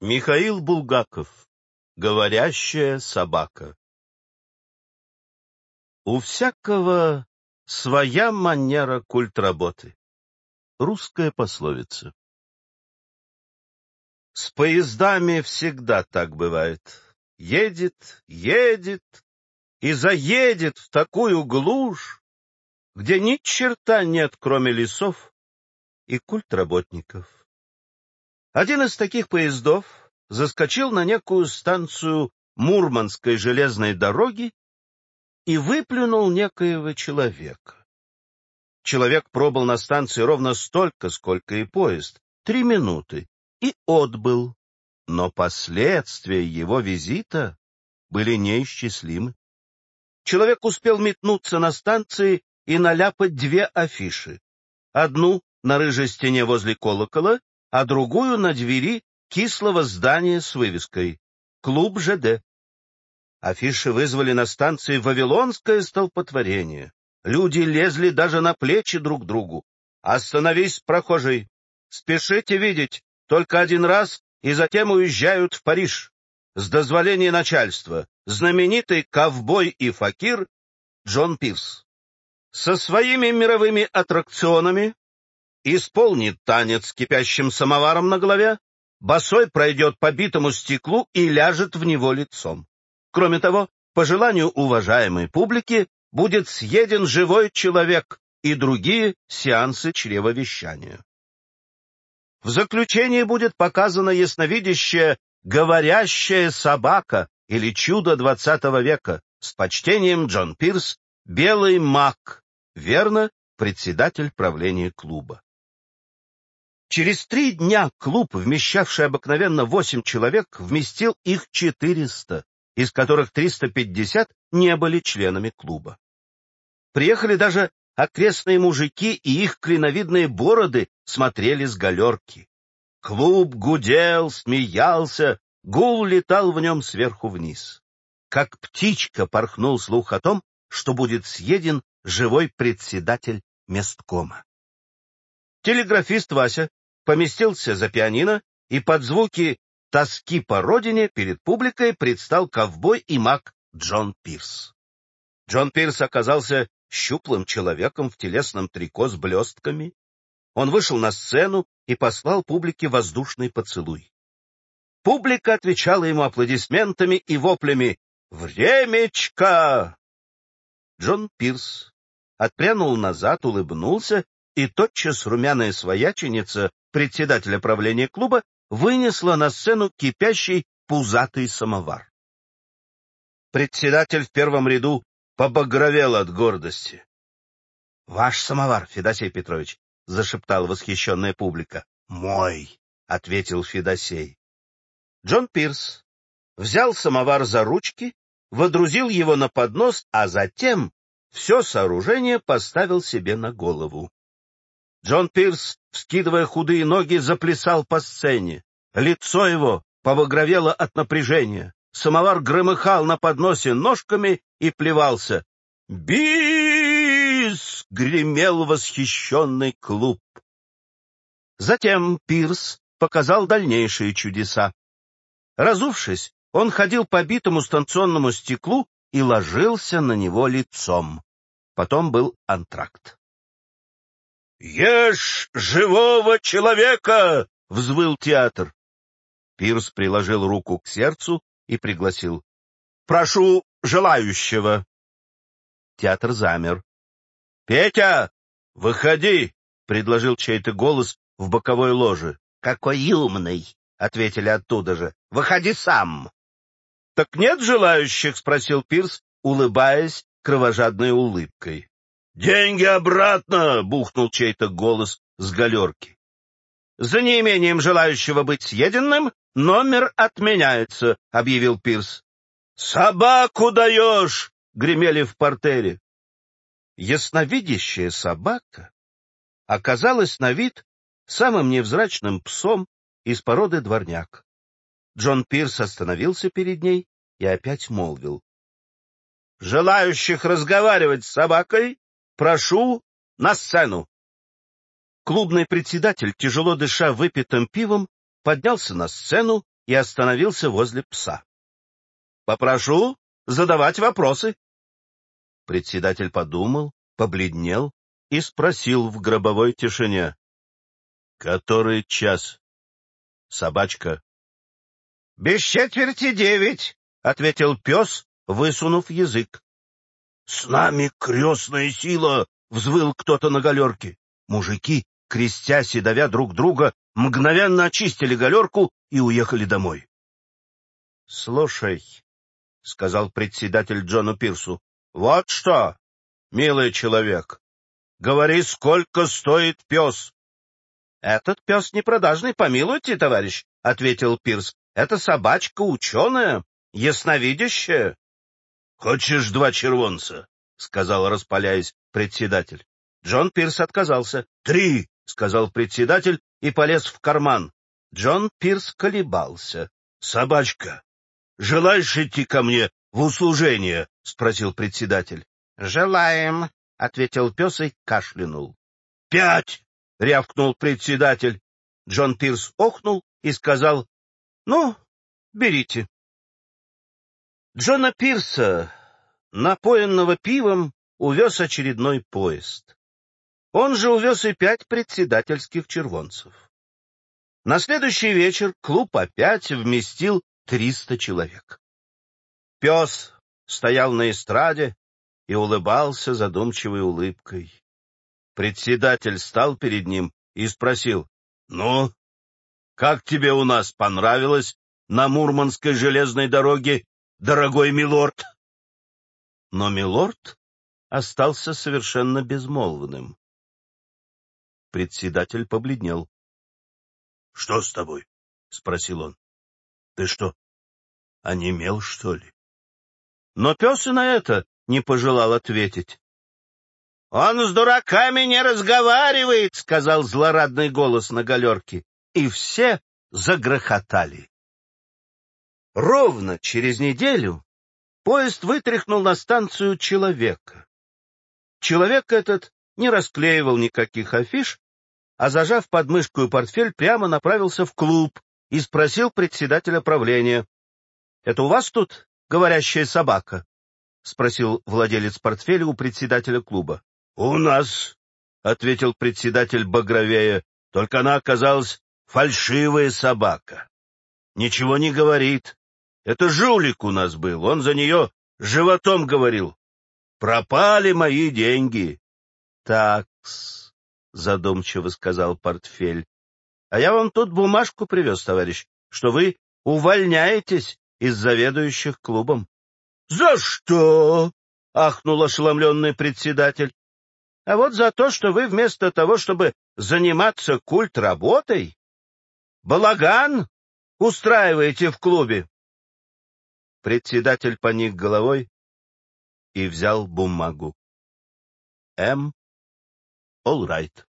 Михаил Булгаков. Говорящая собака. У всякого своя манера культработы. Русская пословица. С поездами всегда так бывает. Едет, едет и заедет в такую глушь, где ни черта нет, кроме лесов и культработников. Один из таких поездов заскочил на некую станцию Мурманской железной дороги и выплюнул некоего человека. Человек пробыл на станции ровно столько, сколько и поезд, 3 минуты, и отбыл. Но последствия его визита были неисчислимы. Человек успел метнуться на станции и наляпать 2 афиши. Одну на рыжей стене возле колокола, а другую на двери кислого здания с вывеской «Клуб ЖД». Афиши вызвали на станции вавилонское столпотворение. Люди лезли даже на плечи друг другу. «Остановись, прохожий! Спешите видеть! Только 1 раз, и затем уезжают в Париж! С дозволения начальства! Знаменитый ковбой и факир Джон Пирс! Со своими мировыми аттракционами исполнит танец с кипящим самоваром на голове, босой пройдет по битому стеклу и ляжет в него лицом. Кроме того, по желанию уважаемой публики, будет съеден живой человек и другие сеансы чревовещания. В заключение будет показана ясновидящая говорящая собака или чудо XX века с почтением Джон Пирс, белый маг, верно, председатель правления клуба. Через 3 дня клуб, вмещавший обыкновенно 8 человек, вместил их 400, из которых 350 не были членами клуба. Приехали даже окрестные мужики, и их клиновидные бороды смотрели с галерки. Клуб гудел, смеялся, гул летал в нем сверху вниз. Как птичка порхнул слух о том, что будет съеден живой председатель месткома. Телеграфист Вася поместился за пианино, и под звуки тоски по родине перед публикой предстал ковбой и маг Джон Пирс. Джон Пирс оказался щуплым человеком в телесном трико с блестками. Он вышел на сцену и послал публике воздушный поцелуй. Публика отвечала ему аплодисментами и воплями «Времечко!». Джон Пирс отпрянул назад, улыбнулся, и тотчас румяная свояченица председателя правления клуба вынесла на сцену кипящий пузатый самовар. Председатель в первом ряду побагровел от гордости. — Ваш самовар, Федосей Петрович, — зашептала восхищенная публика. — Мой, — ответил Федосей. Джон Пирс взял самовар за ручки, водрузил его на поднос, а затем все сооружение поставил себе на голову. Джон Пирс, вскидывая худые ноги, заплясал по сцене. Лицо его побагровело от напряжения. Самовар громыхал на подносе ножками и плевался. «Бис!» — гремел восхищенный клуб. Затем Пирс показал дальнейшие чудеса. Разувшись, он ходил по битому станционному стеклу и ложился на него лицом. Потом был антракт. «Ешь живого человека!» — взвыл театр. Пирс приложил руку к сердцу и пригласил. «Прошу желающего». Театр замер. «Петя, выходи!» — предложил чей-то голос в боковой ложе. «Какой умный!» — ответили оттуда же. «Выходи сам!» «Так нет желающих?» — спросил Пирс, улыбаясь кровожадной улыбкой. «Деньги обратно!» — бухнул чей-то голос с галерки. «За неимением желающего быть съеденным номер отменяется», — объявил Пирс. «Собаку даешь!» — гремели в партере. Ясновидящая собака оказалась на вид самым невзрачным псом из породы дворняк. Джон Пирс остановился перед ней и опять молвил. «Желающих разговаривать с собакой прошу на сцену». Клубный председатель, тяжело дыша выпитым пивом, поднялся на сцену и остановился возле пса. — Попрошу задавать вопросы. Председатель подумал, побледнел и спросил в гробовой тишине. — Который час? Собачка. — 9:45, — ответил пес, высунув язык. — С нами крестная сила! — взвыл кто-то на галерке. Мужики, крестясь и давя друг друга, мгновенно очистили галерку и уехали домой. — Слушай, — сказал председатель Джону Пирсу, — вот что, милый человек, говори, сколько стоит пес. — Этот пес не продажный, помилуйте, товарищ, — ответил Пирс. — Это собачка ученая, ясновидящая. — Хочешь 2 червонца? — сказал, распаляясь, председатель. Джон Пирс отказался. — 3, — сказал председатель и полез в карман. Джон Пирс колебался. — Собачка, желаешь идти ко мне в услужение? — спросил председатель. — Желаем, — ответил пес и кашлянул. — 5! — рявкнул председатель. Джон Пирс охнул и сказал: — Ну, берите. Джона Пирса, напоенного пивом, увез очередной поезд. Он же увез и 5 председательских червонцев. На следующий вечер клуб опять вместил 300 человек. Пес стоял на эстраде и улыбался задумчивой улыбкой. Председатель стал перед ним и спросил: — Ну, как тебе у нас понравилось на Мурманской железной дороге, дорогой милорд? Но милорд остался совершенно безмолвным. Председатель побледнел. — Что с тобой? — спросил он. — Ты что, онемел, что ли? Но пес и на это не пожелал ответить. — Он с дураками не разговаривает, — сказал злорадный голос на галерке, и все загрохотали. Ровно через неделю поезд вытряхнул на станцию человека. Человек этот не расклеивал никаких афиш, а, зажав под мышку портфель, прямо направился в клуб и спросил председателя правления: — Это у вас тут говорящая собака? — спросил владелец портфеля у председателя клуба. — У нас, — ответил председатель багровея, — только она оказалась фальшивая собака. Ничего не говорит. Это жулик у нас был, он за нее животом говорил. Пропали мои деньги. — Так-с, — задумчиво сказал портфель. — А я вам тут бумажку привез, товарищ, что вы увольняетесь из заведующих клубом. — За что? — ахнул ошеломленный председатель. — А вот за то, что вы вместо того, чтобы заниматься культработой, балаган устраиваете в клубе. Председатель поник головой и взял бумагу. All right.